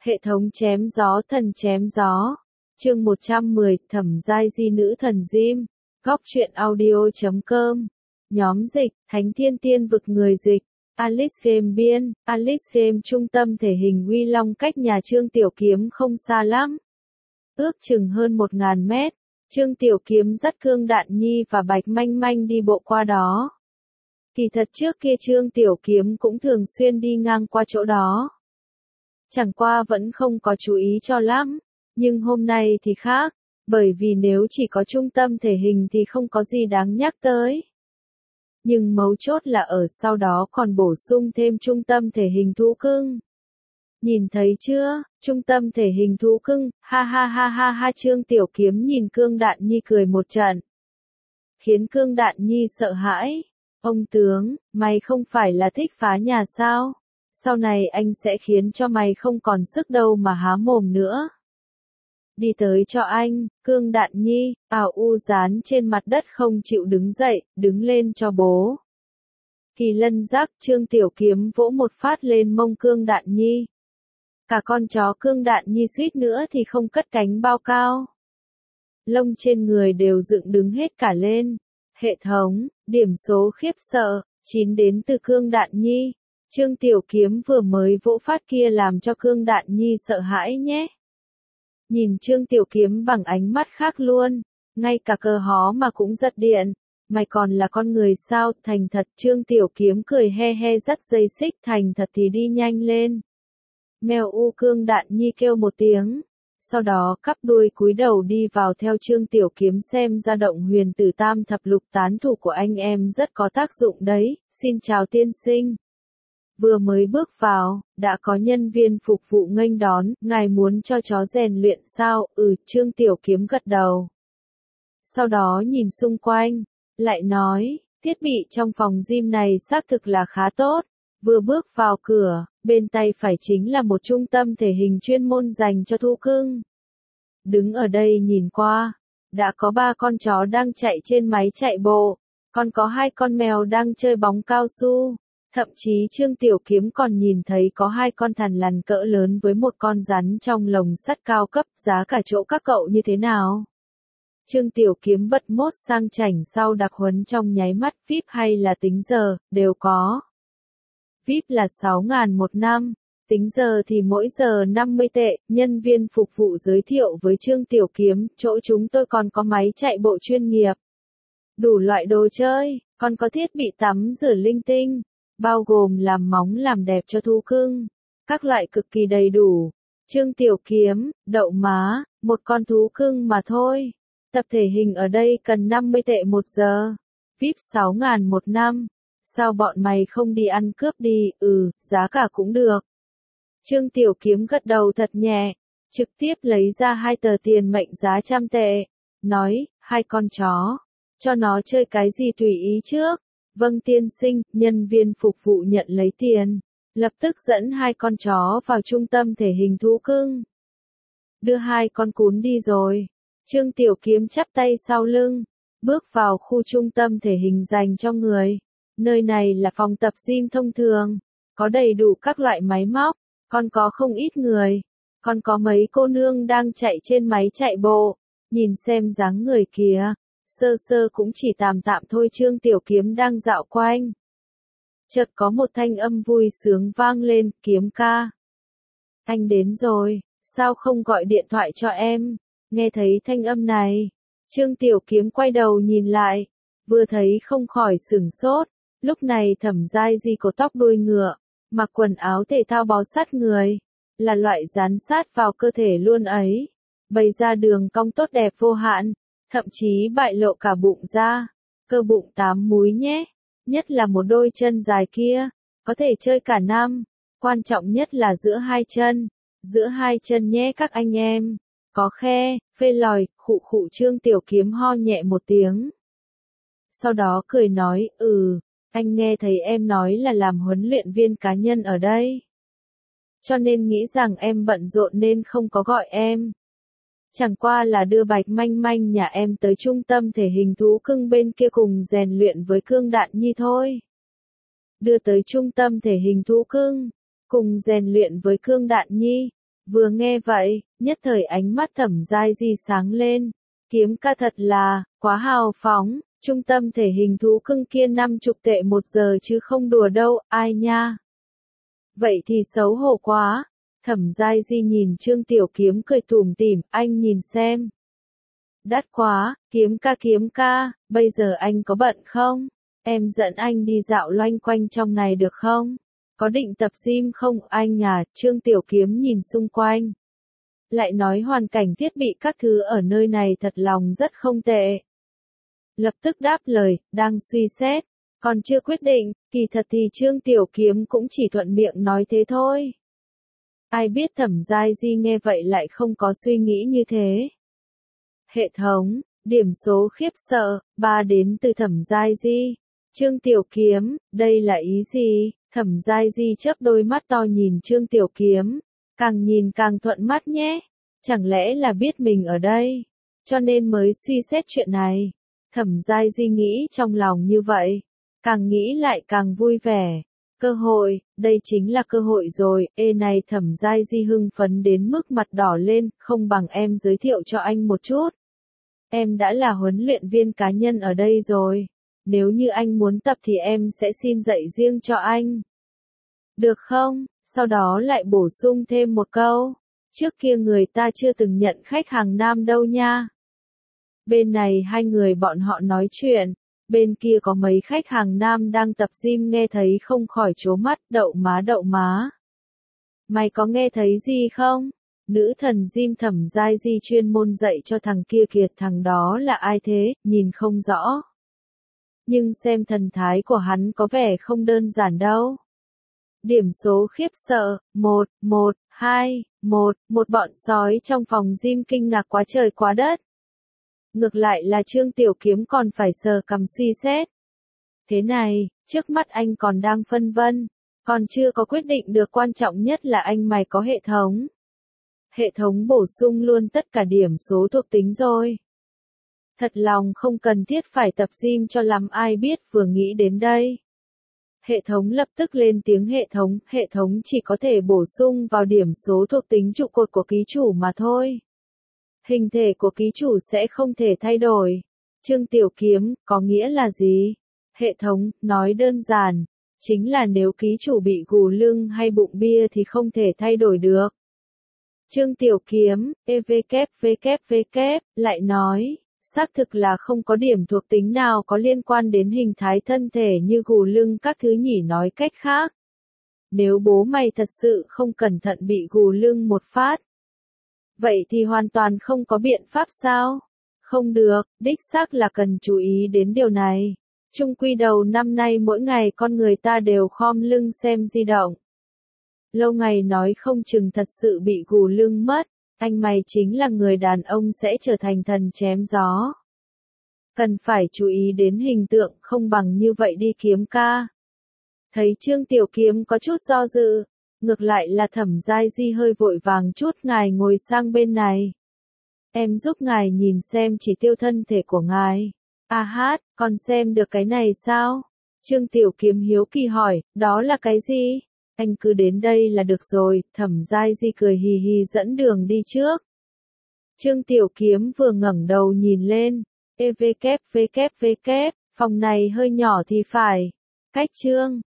Hệ thống chém gió thần chém gió. Chương 110, Thẩm giai di nữ thần Gym. Góc truyện audio.com. Nhóm dịch, Thánh Thiên Tiên vực người dịch. Alice Game biên, Alice Game trung tâm thể hình Uy Long cách nhà Trương Tiểu Kiếm không xa lắm. Ước chừng hơn 1000 mét, Trương Tiểu Kiếm dắt Cương Đạn Nhi và Bạch Manh Manh đi bộ qua đó. Kỳ thật trước kia Trương Tiểu Kiếm cũng thường xuyên đi ngang qua chỗ đó. Chẳng qua vẫn không có chú ý cho lắm, nhưng hôm nay thì khác, bởi vì nếu chỉ có trung tâm thể hình thì không có gì đáng nhắc tới. Nhưng mấu chốt là ở sau đó còn bổ sung thêm trung tâm thể hình thú cưng. Nhìn thấy chưa, trung tâm thể hình thú cưng, ha ha ha ha ha. Trương Tiểu Kiếm nhìn Cương Đạn Nhi cười một trận. Khiến Cương Đạn Nhi sợ hãi. Ông tướng, mày không phải là thích phá nhà sao? Sau này anh sẽ khiến cho mày không còn sức đâu mà há mồm nữa. Đi tới cho anh, Cương Đạn Nhi, ảo u dán trên mặt đất không chịu đứng dậy, đứng lên cho bố. Kỳ Lân giác, Trương Tiểu Kiếm vỗ một phát lên mông Cương Đạn Nhi. Cả con chó Cương Đạn Nhi suýt nữa thì không cất cánh bao cao. Lông trên người đều dựng đứng hết cả lên. Hệ thống, điểm số khiếp sợ, 9 đến từ Cương Đạn Nhi. Trương Tiểu Kiếm vừa mới vỗ phát kia làm cho Cương Đạn Nhi sợ hãi nhé. Nhìn Trương Tiểu Kiếm bằng ánh mắt khác luôn, ngay cả cờ hó mà cũng giật điện. Mày còn là con người sao? Thành thật. Trương Tiểu Kiếm cười he he dắt dây xích. Thành thật thì đi nhanh lên. Mèo u. Cương Đạn Nhi kêu một tiếng. Sau đó cắp đuôi cúi đầu đi vào theo Trương Tiểu Kiếm. Xem ra động huyền tử tam thập lục tán thủ của anh em rất có tác dụng đấy. Xin chào tiên sinh. Vừa mới bước vào, đã có nhân viên phục vụ nghênh đón. Ngài muốn cho chó rèn luyện sao? Trương Tiểu Kiếm gật đầu. Sau đó nhìn xung quanh, lại nói, thiết bị trong phòng gym này xác thực là khá tốt. Vừa bước vào cửa, bên tay phải chính là một trung tâm thể hình chuyên môn dành cho thú cưng. Đứng ở đây nhìn qua, đã có 3 con chó đang chạy trên máy chạy bộ, còn có 2 con mèo đang chơi bóng cao su. Thậm chí Trương Tiểu Kiếm còn nhìn thấy có 2 con thằn lằn cỡ lớn với một con rắn trong lồng sắt cao cấp. Giá cả chỗ các cậu như thế nào? Trương Tiểu Kiếm bật mốt sang chảnh sau đặc huấn trong nháy mắt. VIP hay là tính giờ, đều có. VIP là 6.000 một năm, tính giờ thì mỗi giờ 50 tệ. Nhân viên phục vụ giới thiệu với Trương Tiểu Kiếm, chỗ chúng tôi còn có máy chạy bộ chuyên nghiệp. Đủ loại đồ chơi, còn có thiết bị tắm rửa linh tinh, bao gồm làm móng làm đẹp cho thú cưng. Các loại cực kỳ đầy đủ. Trương Tiểu Kiếm, đậu má, một con thú cưng mà thôi. Tập thể hình ở đây cần 50 tệ một giờ. VIP 6.000 một năm. Sao bọn mày không đi ăn cướp đi? Giá cả cũng được. Trương Tiểu Kiếm gật đầu thật nhẹ, trực tiếp lấy ra 2 tờ tiền mệnh giá 100 tệ. Nói, 2 con chó. Cho nó chơi cái gì tùy ý trước. Vâng tiên sinh. Nhân viên phục vụ nhận lấy tiền. Lập tức dẫn 2 con chó vào trung tâm thể hình thú cưng. Đưa 2 con cún đi rồi. Trương Tiểu Kiếm chắp tay sau lưng, bước vào khu trung tâm thể hình dành cho người. Nơi này là phòng tập gym thông thường, có đầy đủ các loại máy móc, còn có không ít người, còn có mấy cô nương đang chạy trên máy chạy bộ. Nhìn xem dáng người kìa, sơ sơ cũng chỉ tạm tạm thôi. Trương Tiểu Kiếm đang dạo quanh. Chợt có một thanh âm vui sướng vang lên, Kiếm ca. Anh đến rồi, sao không gọi điện thoại cho em? Nghe thấy thanh âm này, Trương Tiểu Kiếm quay đầu nhìn lại, vừa thấy không khỏi sửng sốt. Lúc này Thẩm giai di cột tóc đuôi ngựa, mặc quần áo thể thao bó sát người, là loại dán sát vào cơ thể luôn ấy, bày ra đường cong tốt đẹp vô hạn, thậm chí bại lộ cả bụng ra, cơ bụng 8 múi nhé, nhất là một đôi chân dài kia, có thể chơi cả năm, quan trọng nhất là giữa 2 chân, giữa 2 chân nhé các anh em. Có khe, phê lòi, khụ khụ. Trương Tiểu Kiếm ho nhẹ một tiếng. Sau đó cười nói, anh nghe thấy em nói là làm huấn luyện viên cá nhân ở đây. Cho nên nghĩ rằng em bận rộn nên không có gọi em. Chẳng qua là đưa Bạch Manh Manh nhà em tới trung tâm thể hình thú cưng bên kia cùng rèn luyện với Cương Đạn Nhi thôi. Đưa tới trung tâm thể hình thú cưng, cùng rèn luyện với Cương Đạn Nhi. Vừa nghe vậy, nhất thời ánh mắt Thẩm Giai Di sáng lên. Kiếm ca thật là, quá hào phóng, trung tâm thể hình thú cưng kia 50 tệ 1 giờ chứ không đùa đâu, ai nha. Vậy thì xấu hổ quá. Thẩm Giai Di nhìn Trương Tiểu Kiếm cười tủm tỉm, anh nhìn xem. Đắt quá, kiếm ca, bây giờ anh có bận không? Em dẫn anh đi dạo loanh quanh trong này được không? Có định tập gym không anh à? Trương Tiểu Kiếm nhìn xung quanh. Lại nói hoàn cảnh thiết bị các thứ ở nơi này thật lòng rất không tệ. Lập tức đáp lời, đang suy xét. Còn chưa quyết định, kỳ thật thì Trương Tiểu Kiếm cũng chỉ thuận miệng nói thế thôi. Ai biết Thẩm Giai Di nghe vậy lại không có suy nghĩ như thế. Hệ thống, điểm số khiếp sợ, 3 đến từ Thẩm Giai Di. Trương Tiểu Kiếm, đây là ý gì? Thẩm Giai Di chớp đôi mắt to nhìn Trương Tiểu Kiếm. Càng nhìn càng thuận mắt nhé. Chẳng lẽ là biết mình ở đây, cho nên mới suy xét chuyện này. Thẩm Giai Di nghĩ trong lòng như vậy. Càng nghĩ lại càng vui vẻ. Cơ hội, đây chính là cơ hội rồi. Ê này Thẩm Giai Di hưng phấn đến mức mặt đỏ lên, không bằng em giới thiệu cho anh một chút. Em đã là huấn luyện viên cá nhân ở đây rồi. Nếu như anh muốn tập thì em sẽ xin dạy riêng cho anh. Được không? Sau đó lại bổ sung thêm một câu. Trước kia người ta chưa từng nhận khách hàng nam đâu nha. Bên này hai người bọn họ nói chuyện. Bên kia có mấy khách hàng nam đang tập gym nghe thấy không khỏi trố mắt, đậu má. Mày có nghe thấy gì không? Nữ thần gym Thẩm Giai Di chuyên môn dạy cho thằng kia kiệt, thằng đó là ai thế, nhìn không rõ. Nhưng xem thần thái của hắn có vẻ không đơn giản đâu. Điểm số khiếp sợ, 1, 1, 2, 1, một bọn sói trong phòng gym kinh ngạc quá trời quá đất. Ngược lại là Trương Tiểu Kiếm còn phải sờ cằm suy xét. Thế này, trước mắt anh còn đang phân vân, còn chưa có quyết định được, quan trọng nhất là anh mày có hệ thống. Hệ thống bổ sung luôn tất cả điểm số thuộc tính rồi. Thật lòng không cần thiết phải tập gym cho lắm, ai biết vừa nghĩ đến đây. Hệ thống lập tức lên tiếng, hệ thống chỉ có thể bổ sung vào điểm số thuộc tính trụ cột của ký chủ mà thôi. Hình thể của ký chủ sẽ không thể thay đổi. Trương Tiểu Kiếm, có nghĩa là gì? Hệ thống, nói đơn giản, chính là nếu ký chủ bị gù lưng hay bụng bia thì không thể thay đổi được. Trương Tiểu Kiếm, lại nói, xác thực là không có điểm thuộc tính nào có liên quan đến hình thái thân thể như gù lưng các thứ nhỉ, nói cách khác. Nếu bố mày thật sự không cẩn thận bị gù lưng một phát, vậy thì hoàn toàn không có biện pháp sao? Không được, đích xác là cần chú ý đến điều này. Chung quy đầu năm nay mỗi ngày con người ta đều khom lưng xem di động. Lâu ngày nói không chừng thật sự bị gù lưng mất, anh mày chính là người đàn ông sẽ trở thành thần chém gió. Cần phải chú ý đến hình tượng, không bằng như vậy đi Kiếm ca. Thấy Trương Tiểu Kiếm có chút do dự, ngược lại là Thẩm Giai Di hơi vội vàng chút, ngài ngồi sang bên này. Em giúp ngài nhìn xem chỉ tiêu thân thể của ngài. À hát, còn xem được cái này sao? Trương Tiểu Kiếm hiếu kỳ hỏi, đó là cái gì? Anh cứ đến đây là được rồi, Thẩm Giai Di cười hì hì dẫn đường đi trước. Trương Tiểu Kiếm vừa ngẩng đầu nhìn lên, phòng này hơi nhỏ thì phải. Cách Trương